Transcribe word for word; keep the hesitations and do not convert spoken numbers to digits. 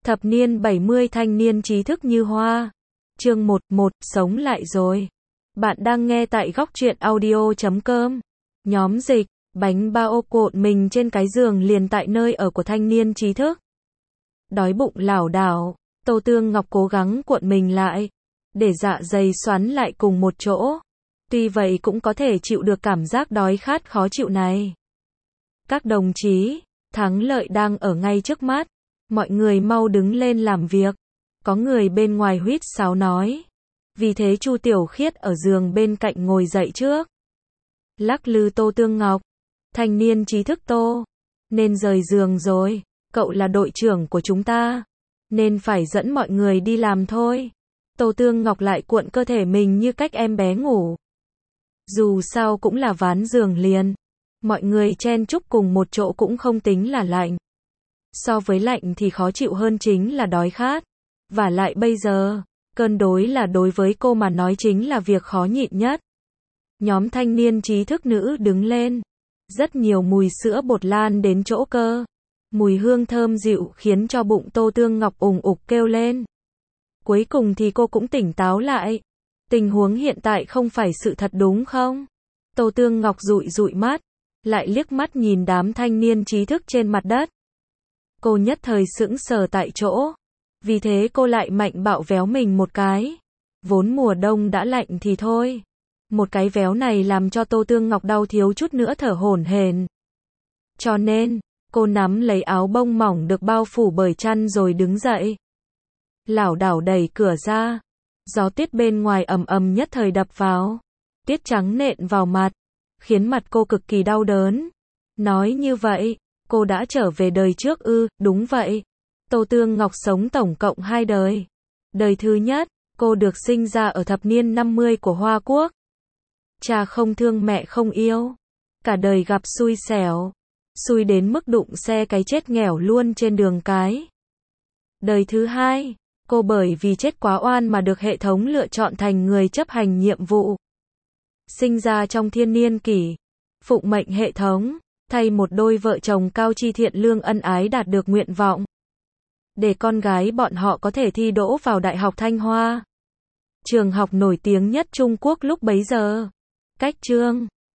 Thập niên bảy mươi thanh niên trí thức như hoa. Chương một một, sống lại rồi. Bạn đang nghe tại góc truyện audio chấm com. Nhóm dịch, bánh bao cuộn mình trên cái giường liền tại nơi ở của thanh niên trí thức. Đói bụng lảo đảo, Tô Tương Ngọc cố gắng cuộn mình lại, để dạ dày xoắn lại cùng một chỗ. Tuy vậy cũng có thể chịu được cảm giác đói khát khó chịu này. Các đồng chí, thắng lợi đang ở ngay trước mắt. Mọi người mau đứng lên làm việc. Có người bên ngoài huýt sáo nói. Vì thế Chu Tiểu Khiết ở giường bên cạnh ngồi dậy trước. Lắc lư Tô Tương Ngọc. Thanh niên trí thức Tô. Nên rời giường rồi. Cậu là đội trưởng của chúng ta. Nên phải dẫn mọi người đi làm thôi. Tô Tương Ngọc lại cuộn cơ thể mình như cách em bé ngủ. Dù sao cũng là ván giường liền. Mọi người chen chúc cùng một chỗ cũng không tính là lạnh. So với lạnh thì khó chịu hơn chính là đói khát. Và lại bây giờ, cân đối là đối với cô mà nói chính là việc khó nhịn nhất. Nhóm thanh niên trí thức nữ đứng lên. Rất nhiều mùi sữa bột lan đến chỗ cơ. Mùi hương thơm dịu khiến cho bụng Tô Tương Ngọc ùng ục kêu lên. Cuối cùng thì cô cũng tỉnh táo lại. Tình huống hiện tại không phải sự thật đúng không? Tô Tương Ngọc dụi dụi mắt, lại liếc mắt nhìn đám thanh niên trí thức trên mặt đất. Cô nhất thời sững sờ tại chỗ. Vì thế cô lại mạnh bạo véo mình một cái. Vốn mùa đông đã lạnh thì thôi. Một cái véo này làm cho Tô Tương Ngọc đau thiếu chút nữa thở hổn hển. Cho nên, cô nắm lấy áo bông mỏng được bao phủ bởi chăn rồi đứng dậy. Lảo đảo đẩy cửa ra. Gió tiết bên ngoài ầm ầm nhất thời đập vào. Tiết trắng nện vào mặt. Khiến mặt cô cực kỳ đau đớn. Nói như vậy, cô đã trở về đời trước ư? Đúng vậy. Tô Tương Ngọc sống tổng cộng hai đời. Đời thứ nhất, cô được sinh ra ở thập niên năm mươi của Hoa Quốc. Cha không thương mẹ không yêu. Cả đời gặp xui xẻo. Xui đến mức đụng xe cái chết nghèo luôn trên đường cái. Đời thứ hai, cô bởi vì chết quá oan mà được hệ thống lựa chọn thành người chấp hành nhiệm vụ. Sinh ra trong thiên niên kỷ. Phụng mệnh hệ thống. Thay một đôi vợ chồng cao tri thiện lương ân ái đạt được nguyện vọng. Để con gái bọn họ có thể thi đỗ vào Đại học Thanh Hoa. Trường học nổi tiếng nhất Trung Quốc lúc bấy giờ. Cách chương